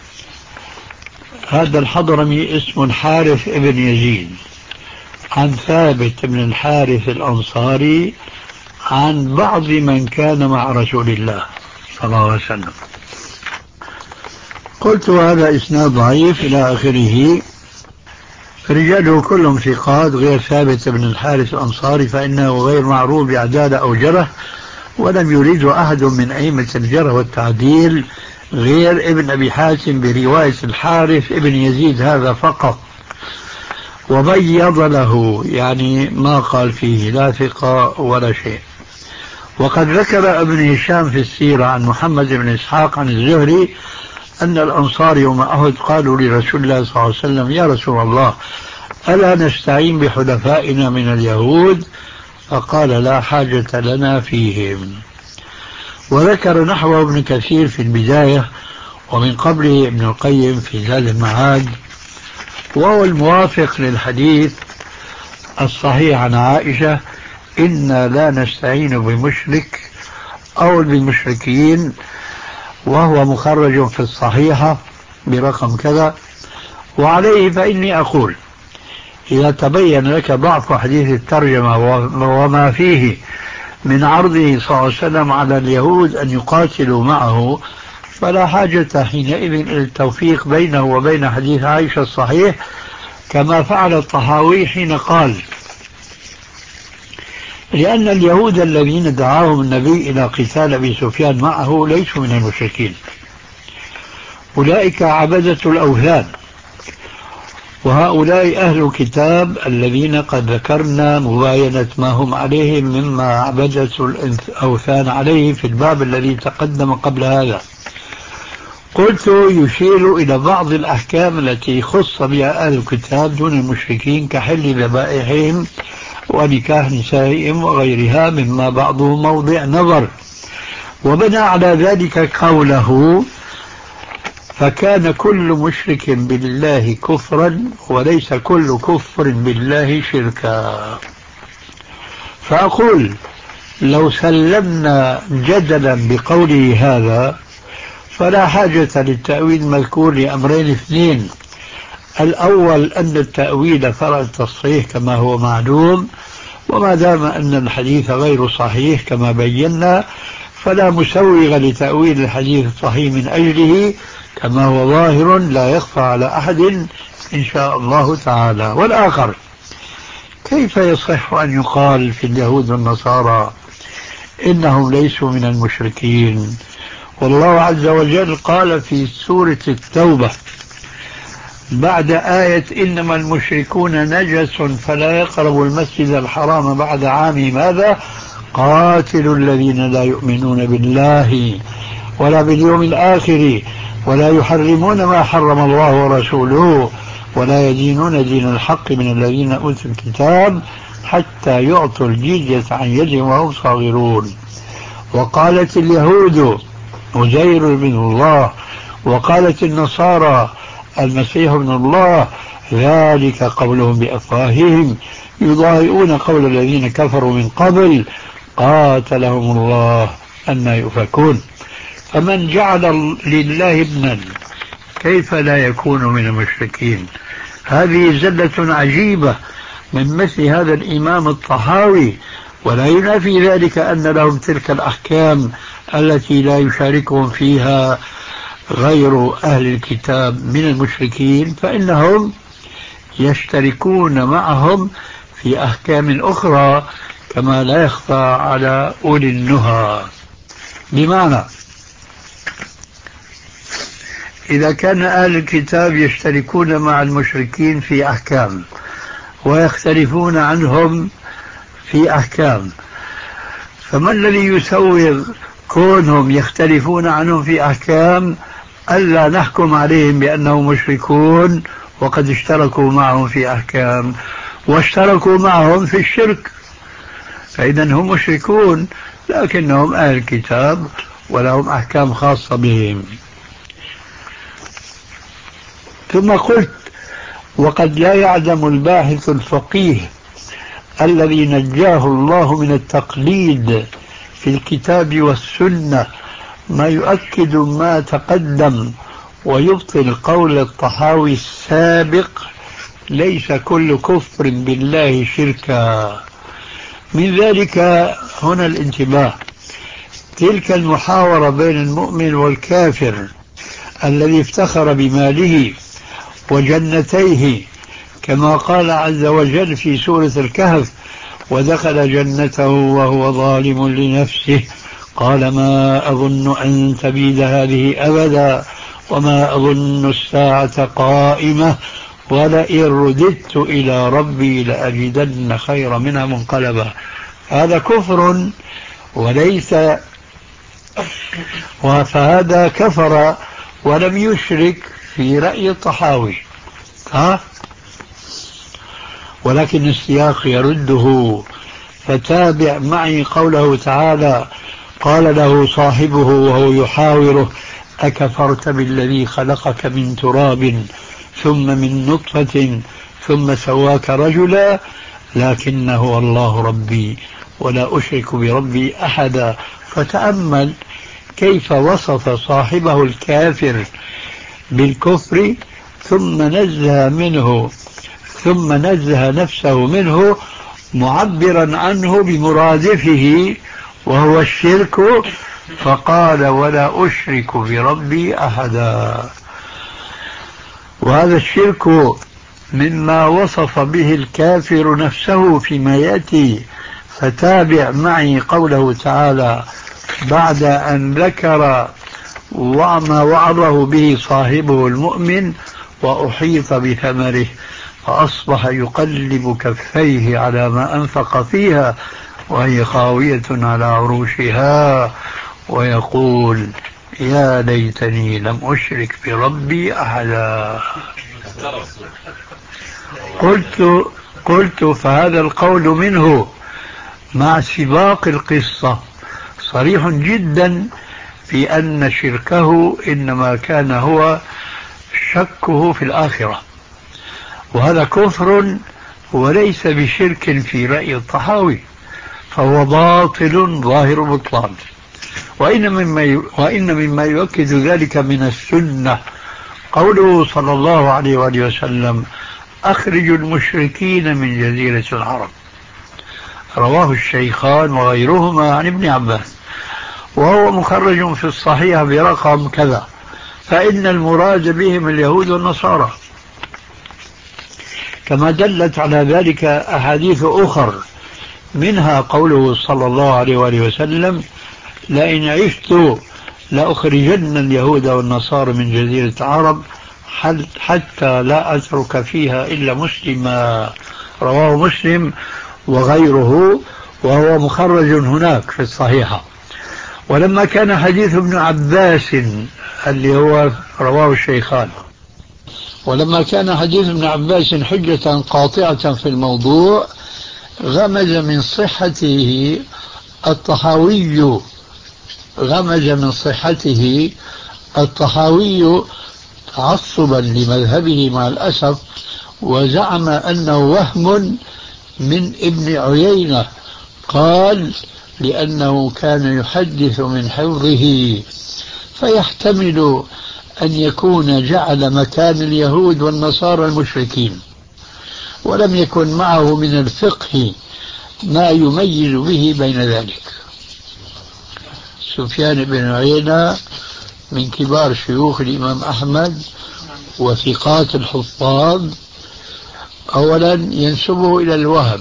هذا الحضرمي اسمه الحارث ابن يزيد عن ثابت بن الحارث الأنصاري عن بعض من كان مع رسول الله صلى الله عليه وسلم. قلت هذا إسناد ضعيف إلى آخره، رجاله كلهم ثقات غير ثابت بن الحارث الأنصاري فإنه غير معروف بعدالة أو جرح، ولم يريده أحد من أئمة الجرح والتعديل غير ابن أبي حاتم برواية الحارث ابن يزيد هذا فقط، وبيض له يعني ما قال فيه لا ثقة ولا شيء. وقد ذكر ابن هشام في السيرة عن محمد بن إسحاق عن الزهري أن الأنصار يوم أحد قالوا لرسول الله صلى الله عليه وسلم يا رسول الله ألا نستعين بحلفائنا من اليهود؟ فقال لا حاجة لنا فيهم. وذكر نحوه ابن كثير في البداية، ومن قبله ابن القيم في زاد المعاد، وهو الموافق للحديث الصحيح عن عائشة إنا لا نستعين بمشرك أو بالمشركين، وهو مخرج في الصحيحة برقم كذا. وعليه فإني أقول إذا تبين لك ضعف حديث الترجمة وما فيه من عرضه صلى الله عليه وسلم على اليهود أن يقاتلوا معه، فلا حاجة حينئذ إلى التوفيق بينه وبين حديث عائشة الصحيح، كما فعل الطحاوي حين قال لأن اليهود الذين دعاهم النبي إلى قتال أبي سفيان معه ليسوا من المشركين، أولئك عبدة الأوثان، وهؤلاء أهل الكتاب الذين قد ذكرنا مباينة ما هم عليه مما عبدة الأوثان عليه في الباب الذي تقدم قبل هذا. قلت يشير إلى بعض الأحكام التي خص بها أهل الكتاب دون المشركين كحل ذبائحهم ونكاح نسائهم وغيرها مما بعضه موضع نظر، وبنى على ذلك قوله فكان كل مشرك بالله كفرا وليس كل كفر بالله شركا. فأقول لو سلمنا جدلا بقوله هذا فلا حاجة للتأويل المذكور لأمرين اثنين: الأول أن التأويل فرع التصحيح كما هو معلوم، وما دام أن الحديث غير صحيح كما بينا فلا مسوغ لتأويل الحديث الصحيح من أجله كما هو ظاهر لا يخفى على أحد إن شاء الله تعالى. والآخر كيف يصح أن يقال في اليهود والنصارى إنهم ليسوا من المشركين، والله عز وجل قال في سورة التوبة بعد آية إنما المشركون نجس فلا يقربوا المسجد الحرام بعد عام ماذا قاتلوا الذين لا يؤمنون بالله ولا باليوم الآخر ولا يحرمون ما حرم الله ورسوله ولا يدينون دين الحق من الذين أوتوا الكتاب حتى يعطوا الجزية عن يد وهم صاغرون. وقالت اليهود عزير بن الله وقالت النصارى المسيح ابن الله ذلك قولهم بأفواههم يضاهئون قول الذين كفروا من قبل قاتلهم الله أن يؤفكون. فمن جعل لله ابنا كيف لا يكون من المشركين؟ هذه زلة عجيبة من مثل هذا الإمام الطحاوي، ولا ينافي ذلك أن لهم تلك الأحكام التي لا يشاركهم فيها غير أهل الكتاب من المشركين، فإنهم يشتركون معهم في أحكام أخرى كما لا يخفى على أولي النهى. بمعنى إذا كان أهل الكتاب يشتركون مع المشركين في أحكام ويختلفون عنهم في أحكام، فما الذي يسوغ كونهم يختلفون عنهم في أحكام ألا نحكم عليهم بأنهم مشركون وقد اشتركوا معهم في أحكام واشتركوا معهم في الشرك؟ فإذا هم مشركون لكنهم أهل الكتاب ولهم أحكام خاصة بهم. ثم قلت: وقد لا يعلم الباحث الفقيه الذي نجاه الله من التقليد في الكتاب والسنة ما يؤكد ما تقدم ويبطل قول الطحاوي السابق: ليس كل كفر بالله شركا. من ذلك هنا الانتباه: تلك المحاورة بين المؤمن والكافر الذي افتخر بماله وجنتيه، كما قال عز وجل في سورة الكهف: ودخل جنته وهو ظالم لنفسه قال ما أظن أن تبيد هذه أبدا وما أظن الساعة قائمة ولئن رددت إلى ربي لأجدن خيرا منها منقلبا. هذا كفر وليس، فهذا كفر ولم يشرك في رأي الطحاوي. ها؟ ولكن السياق يرده، فتابع معي قوله تعالى: قال له صاحبه وهو يحاوره: أكفرت بالذي خلقك من تراب ثم من نطفة ثم سواك رجلا لكن هو الله ربي ولا أشرك بربي أحدا. فتأمل كيف وصف صاحبه الكافر بالكفر ثم نزه منه ثم نزه نفسه منه معبرا عنه بمرادفه وهو الشرك، فقال: ولا أشرك بربي أحدا. وهذا الشرك مما وصف به الكافر نفسه فيما يأتي. فتابع معي قوله تعالى بعد أن ذكر وما وعظه به صاحبه المؤمن: وأحيط بثمره فأصبح يقلب كفيه على ما أنفق فيها وهي خاوية على عروشها ويقول: يا ليتني لم أشرك بربي أحدا. قلت قلت فهذا القول منه مع سباق القصة صريح جدا في أن شركه إنما كان هو شكه في الآخرة، وهذا كفر وليس بشرك في رأي الطحاوي، فهو باطل ظاهر بطلان. وإن مما وإن مما يؤكد ذلك من السنة قوله صلى الله عليه وآله وسلم: أخرجوا المشركين من جزيرة العرب، رواه الشيخان وغيرهما عن ابن عباس، وهو مخرج في الصحيح برقم كذا، فإن المراد بهم اليهود والنصارى، كما دلت على ذلك أحاديث أخر، منها قوله صلى الله عليه وآله وسلم: لئن عشت لأخرجن اليهود والنصارى من جزيرة العرب حتى لا أترك فيها إلا مسلما، رواه مسلم وغيره، وهو مخرج هناك في الصحيحة. ولما كان حديث ابن عباس اللي هو رواه الشيخان ولما كان حديث ابن عباس حجة قاطعة في الموضوع، غمز من صحته الطحاوي غمز من صحته الطحاوي تعصبا لمذهبه مع الأسف، وزعم أنه وهم من ابن عيينة، قال: لأنه كان يحدث من حفظه، فيحتمل أن يكون جعل مكان اليهود والنصارى المشركين، ولم يكن معه من الفقه ما يميز به بين ذلك. سفيان بن عيينة من كبار شيوخ الإمام أحمد وثقات الحفاظ، أولا ينسبه إلى الوهم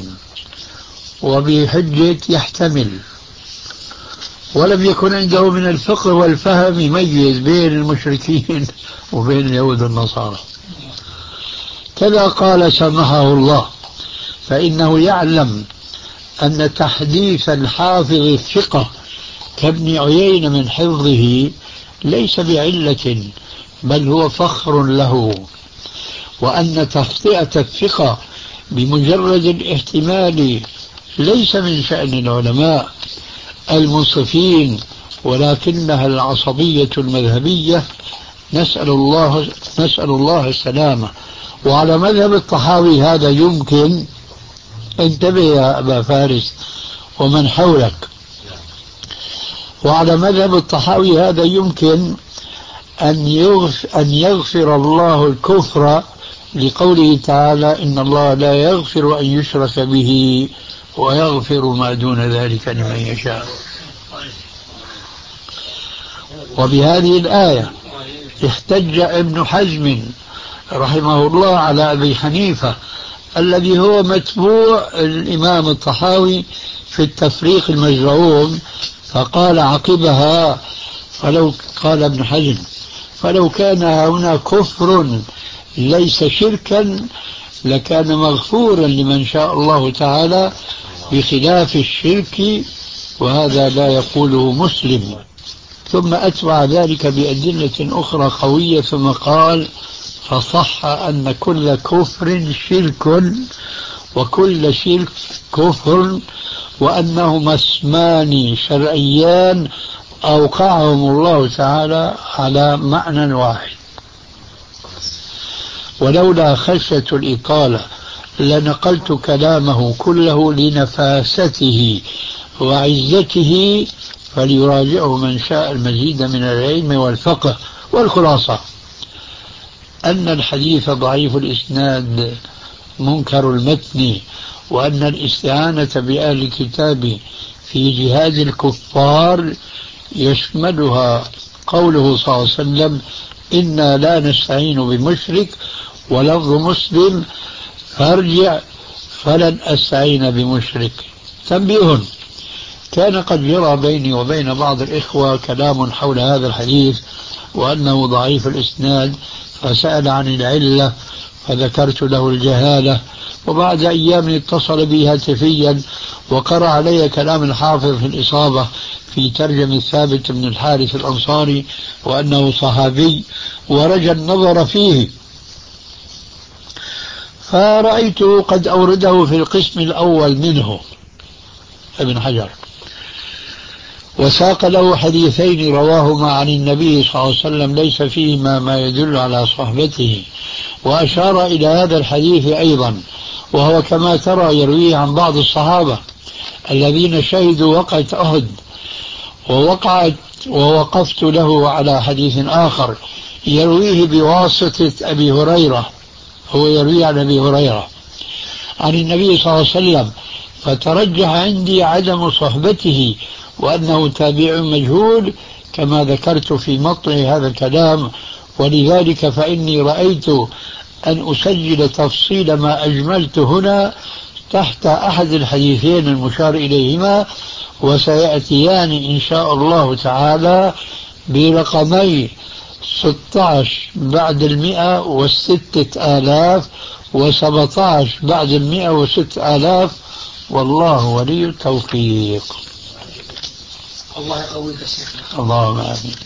وبحجة يحتمل، ولم يكن عنده من الفقه والفهم يميز بين المشركين وبين اليهود والنصارى. كذا قال سمحه الله: فإنه يعلم أن تحديث الحافظ الثقة كابن عيينة من حفظه ليس بعلة، بل هو فخر له، وأن تخطئة الثقة بمجرد الاحتمال ليس من شأن العلماء المنصفين ولكنها العصبية المذهبية، نسأل الله نسأل الله السلامة. وعلى مذهب الطحاوي هذا يمكن، انتبه يا أبا فارس ومن حولك، وعلى مذهب الطحاوي هذا يمكن أن يغفر, أن يغفر الله الكفر لقوله تعالى إن الله لا يغفر أن يشرك به ويغفر ما دون ذلك لمن يشاء. وبهذه الآية احتج ابن حزم رحمه الله على أبي حنيفة الذي هو متبوع الإمام الطحاوي في التفريق المزعوم، فقال عقبها فلو قال ابن حزم فلو كان هنا كفر ليس شركا لكان مغفورا لمن شاء الله تعالى بخلاف الشرك، وهذا لا يقوله مسلم. ثم أتبع ذلك بأدلة أخرى قوية ثم قال فصح أن كل كفر شرك وكل شرك كفر، وأنهما اسمان شرعيان أوقعهم الله تعالى على معنى واحد. ولولا خشية الإطالة لنقلت كلامه كله لنفاسته وعزته، فليراجعه من شاء المزيد من العلم والفقه. والخلاصة أن الحديث ضعيف الإسناد منكر المتن، وأن الاستعانة بأهل الكتاب في جهاد الكفار يشملها قوله صلى الله عليه وسلم إنا لا نستعين بمشرك، ولفظ مسلم فارجع فلن أستعين بمشرك. تنبيه، كان قد جرى بيني وبين بعض الإخوة كلام حول هذا الحديث وأنه ضعيف الإسناد، فسأل عن العلة فذكرت له الجهالة، وبعد أيام اتصل بي هاتفيا وقرأ علي كلام الحافظ في الإصابة في ترجمة ثابت بن الحارث الأنصاري وأنه صحابي، ورجى النظر فيه، فرأيته قد أورده في القسم الأول منه ابن حجر، وساق له حديثين رواهما عن النبي صلى الله عليه وسلم ليس فيهما ما يدل على صحبته، وأشار إلى هذا الحديث أيضا، وهو كما ترى يرويه عن بعض الصحابة الذين شهدوا وقعة أحد، ووقعت ووقفت له على حديث آخر يرويه بواسطة أبي هريرة، هو يروي عن أبي هريرة عن النبي صلى الله عليه وسلم، فترجح عندي عدم صحبته وأنه تابع مجهول كما ذكرت في مطلع هذا الكلام. ولذلك فإني رأيت أن أسجل تفصيل ما أجملت هنا تحت أحد الحديثين المشار إليهما، وسيأتيان إن شاء الله تعالى برقمي ستة عشر بعد المئة وستة آلاف وسبعة عشر بعد المئة وستة آلاف، والله ولي التوفيق. الله يقويك يا شيخنا. اللهم آمين.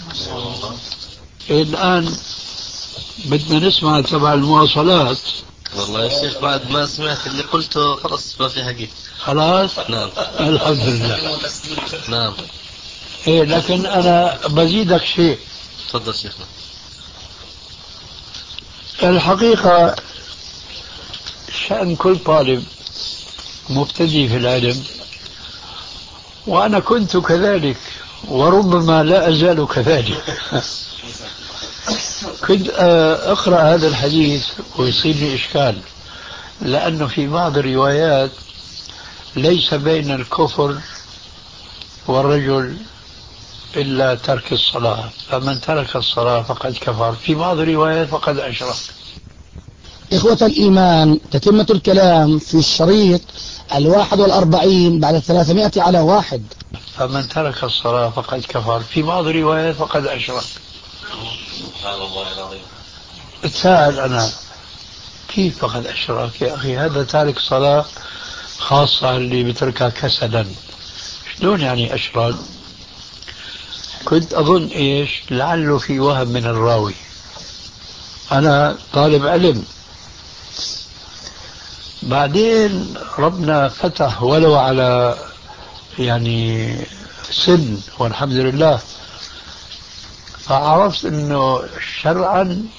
الآن بدنا نسمع تبع المواصلات. والله يا شيخ بعد ما سمعت اللي قلته خلاص ما في حقيقة. خلاص؟ نعم. الحمد لله. نعم. إيه لكن أنا بزيدك شيء. تفضل شيخنا. الحقيقة شأن كل طالب مبتدئ في العلم، وأنا كنت كذلك وربما لا أزال كذلك، كنت أقرأ هذا الحديث ويصير لي إشكال، لأنه في بعض الروايات ليس بين الكفر والرجل إلا ترك الصلاة، فمن ترك الصلاة فقد كفر، في بعض الروايات فقد أشرك. إخوة الإيمان، تتمة الكلام في الشريط الواحد والأربعين بعد الثلاثمائة على واحد. فمن ترك الصلاة فقد كفر، في بعض الروايات فقد أشرك. سبحان الله العظيم. اتساءل أنا كيف فقد أشرك يا أخي؟ هذا تارك صلاة خاصة اللي بتركها كسلا، شلون يعني أشرك؟ كنت أظن إيش لعله في وهم من الراوي، أنا طالب علم. بعدين ربنا فتح ولو على يعني سن والحمد لله، فعرفت أنه شرعا